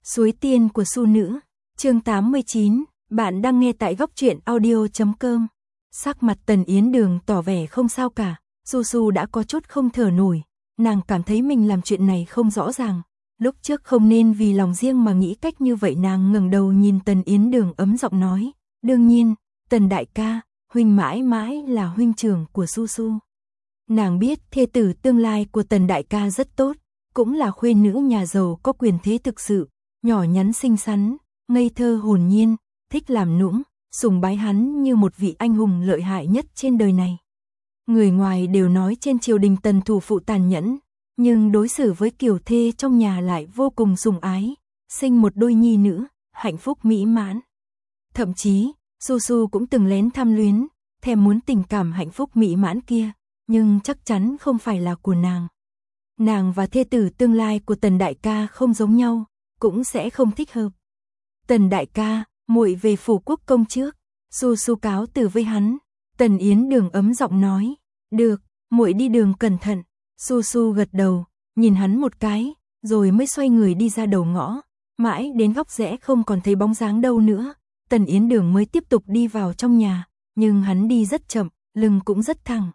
Suối tiên của Su nữ, chương 89, bạn đang nghe tại góc truyện audio.com. Sắc mặt Tần Yến Đường tỏ vẻ không sao cả, Su đã có chút không thở nổi, nàng cảm thấy mình làm chuyện này không rõ ràng. Lúc trước không nên vì lòng riêng mà nghĩ cách như vậy. Nàng ngẩng đầu nhìn Tần Yến Đường ấm giọng nói, đương nhiên, Tần đại ca, huynh mãi mãi là huynh trưởng của Su. Nàng biết thê tử tương lai của Tần đại ca rất tốt, cũng là khuê nữ nhà giàu có quyền thế thực sự, nhỏ nhắn xinh xắn, ngây thơ hồn nhiên, thích làm nũng, sùng bái hắn như một vị anh hùng lợi hại nhất trên đời này. Người ngoài đều nói trên triều đình Tần thủ phụ tàn nhẫn, nhưng đối xử với kiều thê trong nhà lại vô cùng sủng ái, sinh một đôi nhi nữ, hạnh phúc mỹ mãn. Thậm chí, Su cũng từng lén tham luyến, thèm muốn tình cảm hạnh phúc mỹ mãn kia, nhưng chắc chắn không phải là của nàng. Nàng và thê tử tương lai của Tần đại ca không giống nhau, cũng sẽ không thích hợp. Tần đại ca, muội về phủ quốc công trước. Su cáo từ với hắn. Tần Yến Đường ấm giọng nói, được, muội đi đường cẩn thận. Su gật đầu, nhìn hắn một cái, rồi mới xoay người đi ra đầu ngõ. Mãi đến góc rẽ không còn thấy bóng dáng đâu nữa, Tần Yến Đường mới tiếp tục đi vào trong nhà, nhưng hắn đi rất chậm, lưng cũng rất thẳng.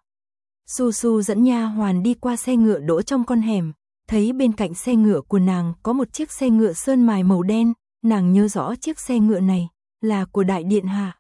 Su dẫn nha hoàn đi qua xe ngựa đỗ trong con hẻm, thấy bên cạnh xe ngựa của nàng có một chiếc xe ngựa sơn mài màu đen, nàng nhớ rõ chiếc xe ngựa này là của đại điện hạ.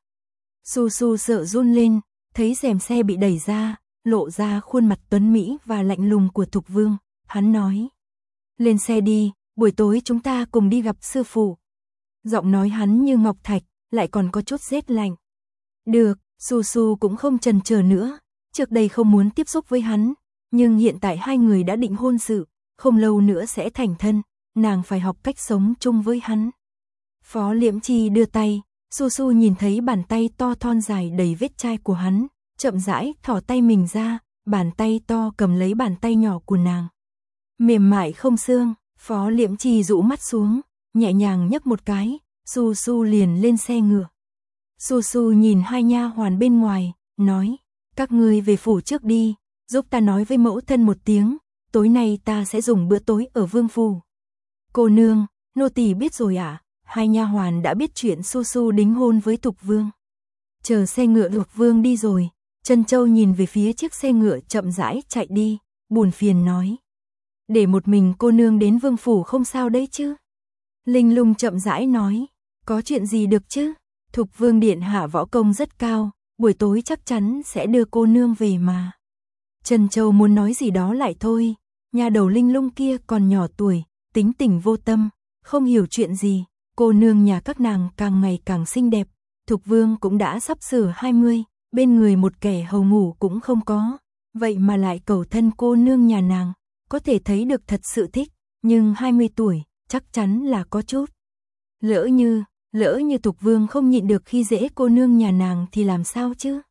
Su sợ run lên, thấy rèm xe bị đẩy ra, lộ ra khuôn mặt tuấn mỹ và lạnh lùng của Thục Vương, hắn nói: "Lên xe đi, buổi tối chúng ta cùng đi gặp sư phụ." Giọng nói hắn như ngọc thạch, lại còn có chút rét lạnh. Được, Su cũng không chần chờ nữa. Trước đây không muốn tiếp xúc với hắn, nhưng hiện tại hai người đã định hôn sự, không lâu nữa sẽ thành thân, nàng phải học cách sống chung với hắn. Phó Liễm Chi đưa tay, Su nhìn thấy bàn tay to thon dài đầy vết chai của hắn, chậm rãi thỏ tay mình ra, bàn tay to cầm lấy bàn tay nhỏ của nàng. Mềm mại không xương, Phó Liễm Chi rũ mắt xuống, nhẹ nhàng nhấc một cái, Su liền lên xe ngựa. Su nhìn hai nha hoàn bên ngoài, nói: "Các ngươi về phủ trước đi, giúp ta nói với mẫu thân một tiếng, tối nay ta sẽ dùng bữa tối ở vương phủ." "Cô nương, nô tỳ biết rồi ạ." Hai nha hoàn đã biết chuyện Su đính hôn với Thục Vương. Chờ xe ngựa Thục Vương đi rồi, Trân Châu nhìn về phía chiếc xe ngựa chậm rãi chạy đi, buồn phiền nói: "Để một mình cô nương đến vương phủ không sao đấy chứ?" Linh Lung chậm rãi nói: "Có chuyện gì được chứ? Thục Vương điện hạ võ công rất cao, buổi tối chắc chắn sẽ đưa cô nương về mà." Trân Châu muốn nói gì đó lại thôi, nha đầu Linh Lung kia còn nhỏ tuổi, tính tình vô tâm, không hiểu chuyện gì. Cô nương nhà các nàng càng ngày càng xinh đẹp, Thục Vương cũng đã sắp sửa 20, bên người một kẻ hầu ngủ cũng không có, vậy mà lại cầu thân cô nương nhà nàng, có thể thấy được thật sự thích, nhưng 20 tuổi, chắc chắn là có chút. Lỡ như Thục Vương không nhịn được khi dễ cô nương nhà nàng thì làm sao chứ?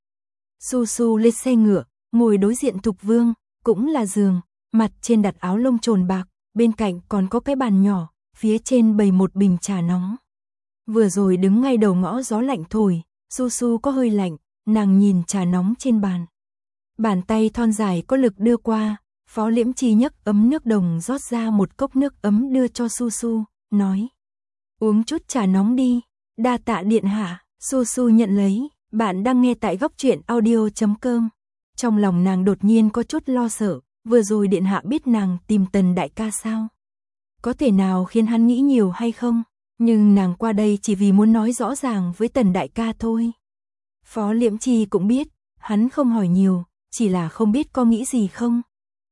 Su lên xe ngựa, ngồi đối diện Thục Vương, cũng là giường, mặt trên đặt áo lông trồn bạc, bên cạnh còn có cái bàn nhỏ, phía trên bày một bình trà nóng. Vừa rồi đứng ngay đầu ngõ gió lạnh thổi, Su có hơi lạnh, nàng nhìn trà nóng trên bàn. Bàn tay thon dài có lực đưa qua, Phó Liễm Chi nhấc ấm nước đồng rót ra một cốc nước ấm đưa cho Su, nói: "Uống chút trà nóng đi." "Đa tạ điện hạ." Su nhận lấy. Bạn đang nghe tại góc truyện audio.com. Trong lòng nàng đột nhiên có chút lo sợ, vừa rồi điện hạ biết nàng tìm Tần đại ca sao? Có thể nào khiến hắn nghĩ nhiều hay không? Nhưng nàng qua đây chỉ vì muốn nói rõ ràng với Tần đại ca thôi. Phó Liễm Chi cũng biết, hắn không hỏi nhiều, chỉ là không biết có nghĩ gì không.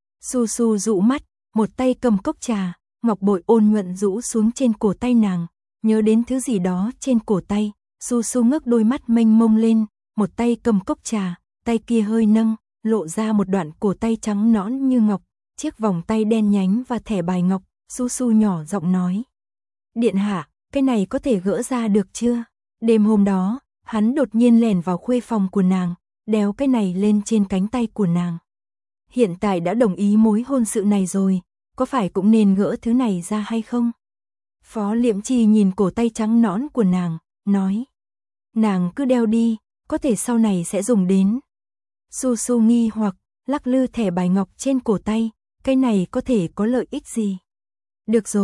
Su dụ mắt, một tay cầm cốc trà, ngọc bội ôn nhuận rũ xuống trên cổ tay nàng, nhớ đến thứ gì đó trên cổ tay, Su ngước đôi mắt mênh mông lên, một tay cầm cốc trà, tay kia hơi nâng, lộ ra một đoạn cổ tay trắng nõn như ngọc, chiếc vòng tay đen nhánh và thẻ bài ngọc. Su nhỏ giọng nói: "Điện hạ, cái này có thể gỡ ra được chưa?" Đêm hôm đó, hắn đột nhiên lẻn vào khuê phòng của nàng, đeo cái này lên trên cánh tay của nàng. Hiện tại đã đồng ý mối hôn sự này rồi, có phải cũng nên gỡ thứ này ra hay không? Phó Liễm Chi nhìn cổ tay trắng nõn của nàng, nói: "Nàng cứ đeo đi, có thể sau này sẽ dùng đến." Su nghi hoặc, lắc lư thẻ bài ngọc trên cổ tay, cái này có thể có lợi ích gì? "Được rồi,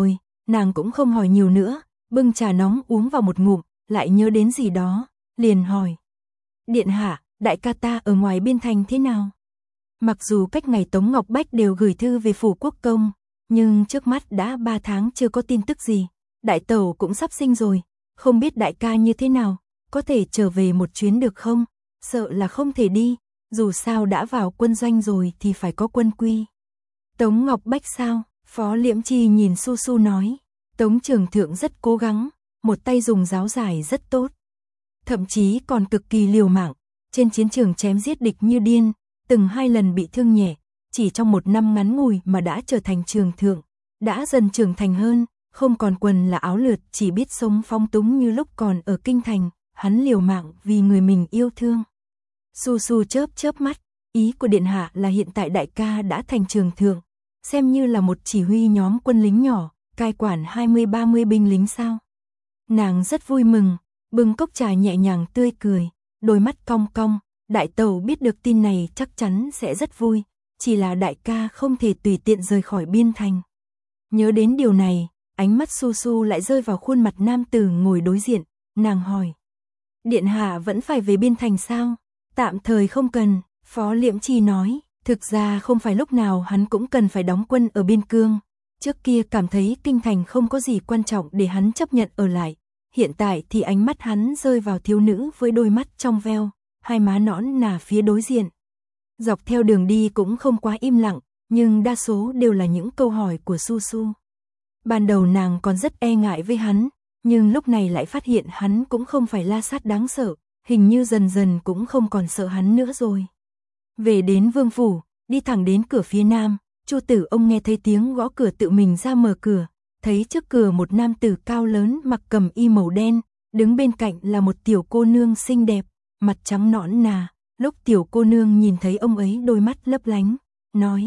nàng cũng không hỏi nhiều nữa, bưng trà nóng uống vào một ngụm, lại nhớ đến gì đó, liền hỏi. Điện hạ, đại ca ta ở ngoài biên thành thế nào? Mặc dù cách ngày Tống Ngọc Bách đều gửi thư về phủ quốc công, nhưng trước mắt đã 3 tháng chưa có tin tức gì. Đại tẩu cũng sắp sinh rồi, không biết đại ca như thế nào, có thể trở về một chuyến được không? Sợ là không thể đi, dù sao đã vào quân doanh rồi thì phải có quân quy. Tống Ngọc Bách sao? Phó Liễm Chi nhìn Su Su nói. Tống trưởng thượng rất cố gắng, một tay dùng giáo giải rất tốt. Thậm chí còn cực kỳ liều mạng, trên chiến trường chém giết địch như điên, từng 2 lần bị thương nhẹ, chỉ trong 1 năm ngắn ngủi mà đã trở thành trường thượng, đã dần trưởng thành hơn, không còn quần là áo lượt, chỉ biết sống phong túng như lúc còn ở kinh thành, hắn liều mạng vì người mình yêu thương. Su Su chớp mắt, ý của điện hạ là hiện tại đại ca đã thành trường thượng, xem như là một chỉ huy nhóm quân lính nhỏ, cai quản 20-30 binh lính sao? Nàng rất vui mừng, bưng cốc trà nhẹ nhàng tươi cười, đôi mắt cong cong, đại tẩu biết được tin này chắc chắn sẽ rất vui, chỉ là đại ca không thể tùy tiện rời khỏi biên thành. Nhớ đến điều này, ánh mắt Su Su lại rơi vào khuôn mặt nam tử ngồi đối diện, nàng hỏi. Điện hạ vẫn phải về biên thành sao? Tạm thời không cần, Phó Liễm Chi nói, thực ra không phải lúc nào hắn cũng cần phải đóng quân ở biên cương. Trước kia cảm thấy kinh thành không có gì quan trọng để hắn chấp nhận ở lại. Hiện tại thì ánh mắt hắn rơi vào thiếu nữ với đôi mắt trong veo, hai má nõn nà phía đối diện. Dọc theo đường đi cũng không quá im lặng, nhưng đa số đều là những câu hỏi của Su Su. Ban đầu nàng còn rất e ngại với hắn, nhưng lúc này lại phát hiện hắn cũng không phải la sát đáng sợ, hình như dần dần cũng không còn sợ hắn nữa rồi. Về đến vương phủ, đi thẳng đến cửa phía nam, Chu Tử ông nghe thấy tiếng gõ cửa tự mình ra mở cửa, thấy trước cửa một nam tử cao lớn mặc cẩm y màu đen, đứng bên cạnh là một tiểu cô nương xinh đẹp, mặt trắng nõn nà. Lúc tiểu cô nương nhìn thấy ông ấy đôi mắt lấp lánh, nói: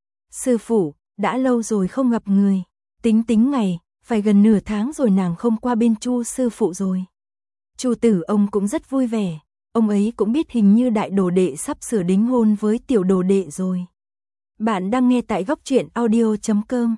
Sư phụ, đã lâu rồi không gặp người, tính ngày, phải gần nửa tháng rồi nàng không qua bên Chu sư phụ rồi. Chu Tử ông cũng rất vui vẻ, ông ấy cũng biết hình như đại đồ đệ sắp sửa đính hôn với tiểu đồ đệ rồi. Bạn đang nghe tại Góc Truyện Audio.com.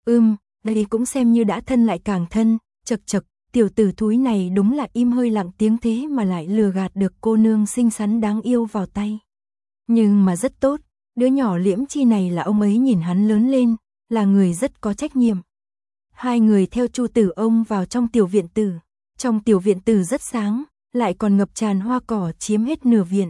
Đây cũng xem như đã thân lại càng thân, chật, tiểu tử thúi này đúng là im hơi lặng tiếng thế mà lại lừa gạt được cô nương xinh xắn đáng yêu vào tay. Nhưng mà rất tốt, đứa nhỏ Liễm Chi này là ông ấy nhìn hắn lớn lên, là người rất có trách nhiệm. Hai người theo Chu Tử ông vào trong tiểu viện tử. Trong tiểu viện tử rất sáng, lại còn ngập tràn hoa cỏ chiếm hết nửa viện.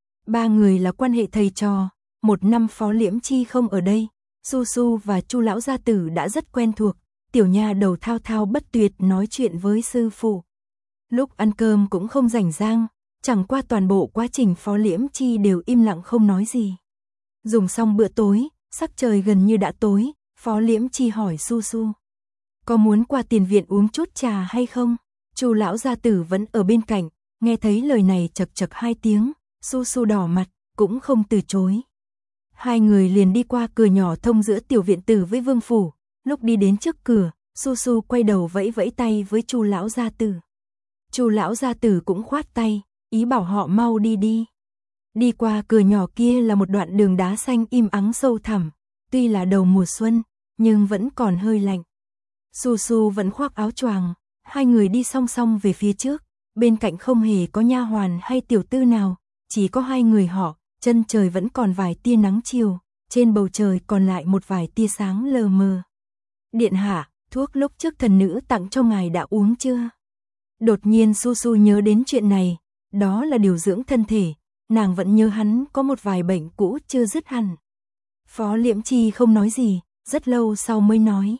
3 người là quan hệ thầy trò, 1 năm Phó Liễm Chi không ở đây, Su Su và Chu lão gia tử đã rất quen thuộc, tiểu nha đầu thao thao bất tuyệt nói chuyện với sư phụ. Lúc ăn cơm cũng không rảnh rang, chẳng qua toàn bộ quá trình Phó Liễm Chi đều im lặng không nói gì. Dùng xong bữa tối, sắc trời gần như đã tối, Phó Liễm Chi hỏi Su Su: Có muốn qua tiền viện uống chút trà hay không? Chu lão gia tử vẫn ở bên cạnh, nghe thấy lời này chật 2 tiếng, Su Su đỏ mặt, cũng không từ chối. Hai người liền đi qua cửa nhỏ thông giữa tiểu viện tử với vương phủ, lúc đi đến trước cửa, Su Su quay đầu vẫy tay với Chu lão gia tử. Chu lão gia tử cũng khoát tay, ý bảo họ mau đi. Đi qua cửa nhỏ kia là một đoạn đường đá xanh im ắng sâu thẳm, tuy là đầu mùa xuân, nhưng vẫn còn hơi lạnh. Su Su vẫn khoác áo choàng, hai người đi song song về phía trước, bên cạnh không hề có nha hoàn hay tiểu tư nào, chỉ có hai người họ, chân trời vẫn còn vài tia nắng chiều, trên bầu trời còn lại một vài tia sáng lờ mờ. Điện hạ, thuốc lúc trước thần nữ tặng cho ngài đã uống chưa? Đột nhiên Su Su nhớ đến chuyện này, đó là điều dưỡng thân thể, nàng vẫn nhớ hắn có một vài bệnh cũ chưa dứt hẳn. Phó Liễm Chi không nói gì, rất lâu sau mới nói.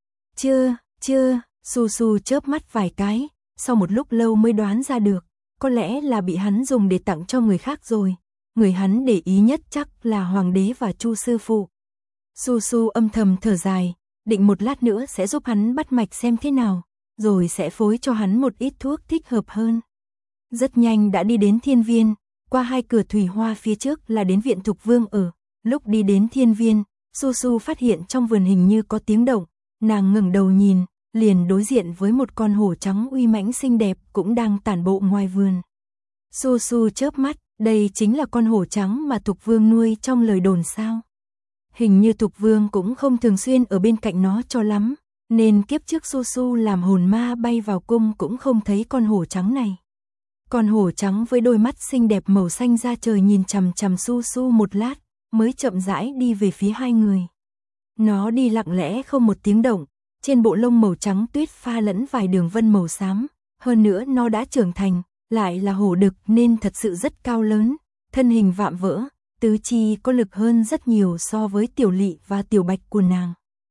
Chưa, Su Su chớp mắt vài cái, sau một lúc lâu mới đoán ra được, có lẽ là bị hắn dùng để tặng cho người khác rồi. Người hắn để ý nhất chắc là hoàng đế và Chu sư phụ. Su Su âm thầm thở dài, định một lát nữa sẽ giúp hắn bắt mạch xem thế nào, rồi sẽ phối cho hắn một ít thuốc thích hợp hơn. Rất nhanh đã đi đến thiên viên, qua 2 cửa thủy hoa phía trước là đến viện Thục Vương ở. Lúc đi đến thiên viên, Su Su phát hiện trong vườn hình như có tiếng động, nàng ngẩng đầu nhìn, liền đối diện với một con hổ trắng uy mãnh xinh đẹp cũng đang tản bộ ngoài vườn. Su Su chớp mắt, đây chính là con hổ trắng mà Thục Vương nuôi trong lời đồn sao? Hình như Thục Vương cũng không thường xuyên ở bên cạnh nó cho lắm, Nên kiếp trước Su Su làm hồn ma bay vào cung cũng không thấy con hổ trắng này. Con hổ trắng với đôi mắt xinh đẹp màu xanh da trời nhìn chằm chằm Su Su một lát, mới chậm rãi đi về phía hai người. Nó đi lặng lẽ không một tiếng động, trên bộ lông màu trắng tuyết pha lẫn vài đường vân màu xám, hơn nữa nó đã trưởng thành, lại là hổ đực nên thật sự rất cao lớn, thân hình vạm vỡ, tứ chi có lực hơn rất nhiều so với Tiểu Lị và Tiểu Bạch của nàng.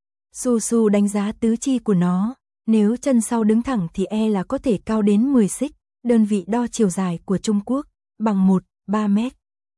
Su Su đánh giá tứ chi của nó, nếu chân sau đứng thẳng thì là có thể cao đến 10 xích, đơn vị đo chiều dài của Trung Quốc, bằng 1,3 mét.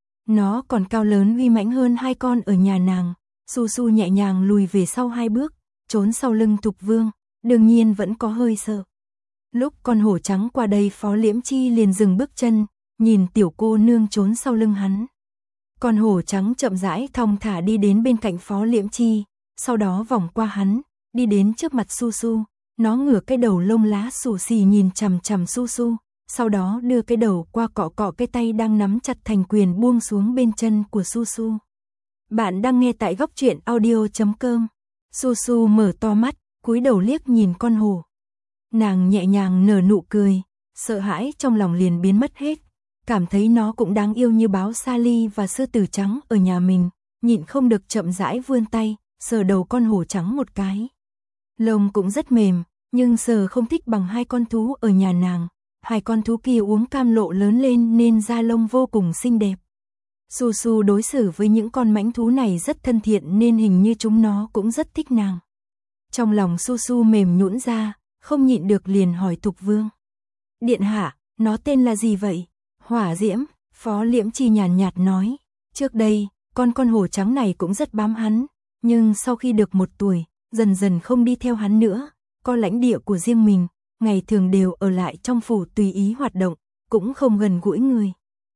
Nó còn cao lớn uy mãnh hơn hai con ở nhà nàng. Su Su nhẹ nhàng lùi về sau 2 bước, trốn sau lưng Thục Vương, đương nhiên vẫn có hơi sợ. Lúc con hổ trắng qua đây Phó Liễm Chi liền dừng bước chân, nhìn tiểu cô nương trốn sau lưng hắn. Con hổ trắng chậm rãi thong thả đi đến bên cạnh Phó Liễm Chi, sau đó vòng qua hắn, đi đến trước mặt Su Su, nó ngửa cái đầu lông lá xù xì nhìn chằm chằm Su Su, sau đó đưa cái đầu qua cọ cọ cái tay đang nắm chặt thành quyền buông xuống bên chân của Su Su. Bạn đang nghe tại góc truyện audio.com. Su Su mở to mắt, cúi đầu liếc nhìn con hổ. Nàng nhẹ nhàng nở nụ cười, sợ hãi trong lòng liền biến mất hết, cảm thấy nó cũng đáng yêu như báo sa ly và sư tử trắng ở nhà mình, nhịn không được chậm rãi vươn tay, sờ đầu con hổ trắng một cái. Lông cũng rất mềm, nhưng sờ không thích bằng hai con thú ở nhà nàng, hai con thú kia uống cam lộ lớn lên nên da lông vô cùng xinh đẹp. Su Su đối xử với những con mãnh thú này rất thân thiện nên hình như chúng nó cũng rất thích nàng. Trong lòng Su Su mềm nhũn ra, không nhịn được liền hỏi Thục Vương. Điện hạ, nó tên là gì vậy? Hỏa Diễm, Phó Liễm Chi nhàn nhạt nói. Trước đây, con hổ trắng này cũng rất bám hắn, nhưng sau khi được 1 tuổi, dần dần không đi theo hắn nữa, có lãnh địa của riêng mình, ngày thường đều ở lại trong phủ tùy ý hoạt động, cũng không gần gũi người.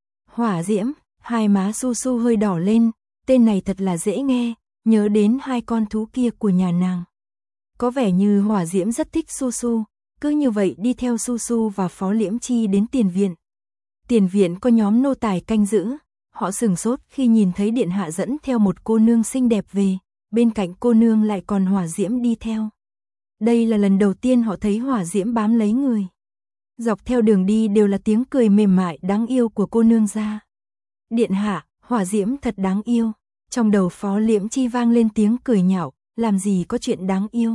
Hỏa Diễm, hai má Su Su hơi đỏ lên, tên này thật là dễ nghe, nhớ đến hai con thú kia của nhà nàng. Có vẻ như Hỏa Diễm rất thích Su Su, cứ như vậy đi theo Su Su và Phó Liễm Chi đến tiền viện. Tiền viện có nhóm nô tài canh giữ, họ sửng sốt khi nhìn thấy điện hạ dẫn theo một cô nương xinh đẹp về, bên cạnh cô nương lại còn Hỏa Diễm đi theo. Đây là lần đầu tiên họ thấy Hỏa Diễm bám lấy người. Dọc theo đường đi đều là tiếng cười mềm mại đáng yêu của cô nương ra. Điện hạ, Hỏa Diễm thật đáng yêu. Trong đầu Phó Liễm Chi vang lên tiếng cười nhạo, làm gì có chuyện đáng yêu.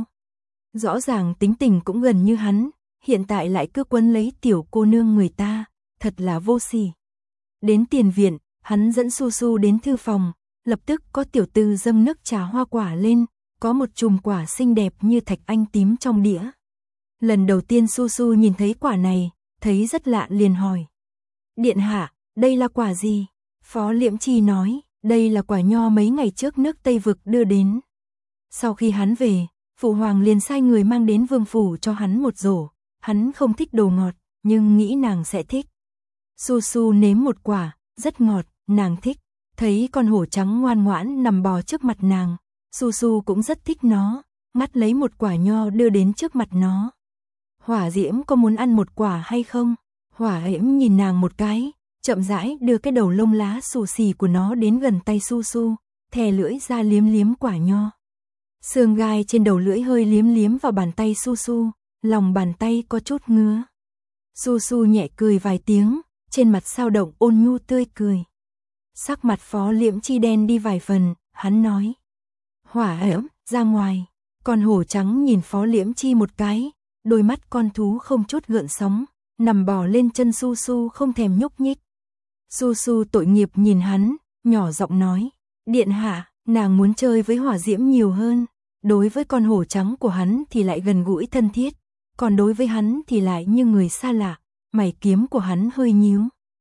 Rõ ràng tính tình cũng gần như hắn, hiện tại lại cứ quấn lấy tiểu cô nương người ta, thật là vô sỉ. Đến tiền viện, hắn dẫn Su Su đến thư phòng, lập tức có tiểu tư dâng nước trà hoa quả lên, có một chùm quả xinh đẹp như thạch anh tím trong đĩa. Lần đầu tiên Su Su nhìn thấy quả này, thấy rất lạ liền hỏi. Điện hạ, đây là quả gì? Phó Liễm Chi nói, đây là quả nho mấy ngày trước nước Tây Vực đưa đến. Sau khi hắn về, Phụ Hoàng liền sai người mang đến vương phủ cho hắn một rổ, hắn không thích đồ ngọt, nhưng nghĩ nàng sẽ thích. Su Su nếm một quả, rất ngọt, nàng thích, thấy con hổ trắng ngoan ngoãn nằm bò trước mặt nàng, Su Su cũng rất thích nó, ngắt lấy một quả nho đưa đến trước mặt nó. Hỏa Diễm có muốn ăn một quả hay không? Hỏa Diễm nhìn nàng một cái, chậm rãi đưa cái đầu lông lá xù xì của nó đến gần tay Su Su, thè lưỡi ra liếm liếm quả nho. Xương gai trên đầu lưỡi hơi liếm liếm vào bàn tay Su Su, lòng bàn tay có chút ngứa. Su Su nhẹ cười vài tiếng, trên mặt sao động ôn nhu tươi cười. Sắc mặt Phó Liễm Chi đen đi vài phần, hắn nói. Hỏa Diễm, ra ngoài. Con hổ trắng nhìn Phó Liễm Chi một cái, đôi mắt con thú không chút gợn sóng, nằm bò lên chân Su Su không thèm nhúc nhích. Su Su tội nghiệp nhìn hắn, nhỏ giọng nói. Điện hạ, nàng muốn chơi với Hỏa Diễm nhiều hơn. Đối với con hổ trắng của hắn thì lại gần gũi thân thiết, còn đối với hắn thì lại như người xa lạ, mày kiếm của hắn hơi nhíu.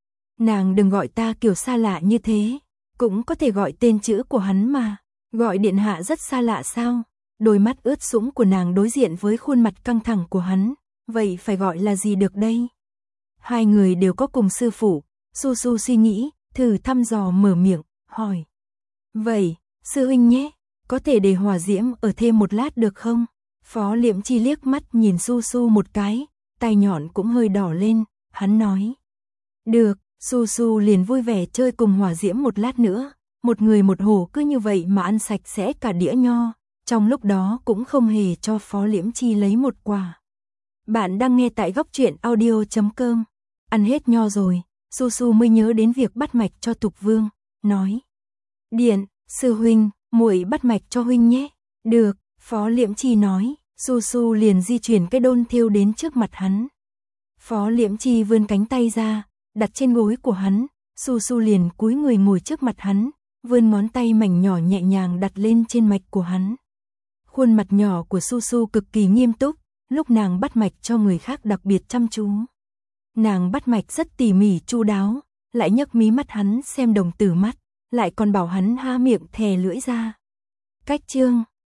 Nàng đừng gọi ta kiểu xa lạ như thế, cũng có thể gọi tên chữ của hắn mà, gọi điện hạ rất xa lạ sao? Đôi mắt ướt sũng của nàng đối diện với khuôn mặt căng thẳng của hắn, vậy phải gọi là gì được đây? Hai người đều có cùng sư phụ, Su Su suy nghĩ, thử thăm dò mở miệng, hỏi. Vậy, sư huynh nhé, có thể để Hỏa Diễm ở thêm một lát được không? Phó Liễm Chi liếc mắt nhìn Su Su một cái, tay nhọn cũng hơi đỏ lên, hắn nói. Được, Su Su liền vui vẻ chơi cùng Hỏa Diễm một lát nữa, một người một hổ cứ như vậy mà ăn sạch sẽ cả đĩa nho, trong lúc đó cũng không hề cho Phó Liễm Chi lấy một quả. Bạn đang nghe tại góc truyện audio.com. Ăn hết nho rồi, Su Su mới nhớ đến việc bắt mạch cho Tục Vương, nói: "Điện, sư huynh, muội bắt mạch cho huynh nhé." "Được." Phó Liễm Chi nói, Su Su liền di chuyển cái đôn thêu đến trước mặt hắn. Phó Liễm Chi vươn cánh tay ra, đặt trên gối của hắn, Su Su liền cúi người ngồi trước mặt hắn, vươn ngón tay mảnh nhỏ nhẹ nhàng đặt lên trên mạch của hắn. Khuôn mặt nhỏ của Su Su cực kỳ nghiêm túc, lúc nàng bắt mạch cho người khác đặc biệt chăm chú. Nàng bắt mạch rất tỉ mỉ chu đáo, lại nhấc mí mắt hắn xem đồng tử mắt, lại còn bảo hắn há miệng thè lưỡi ra. Cách chương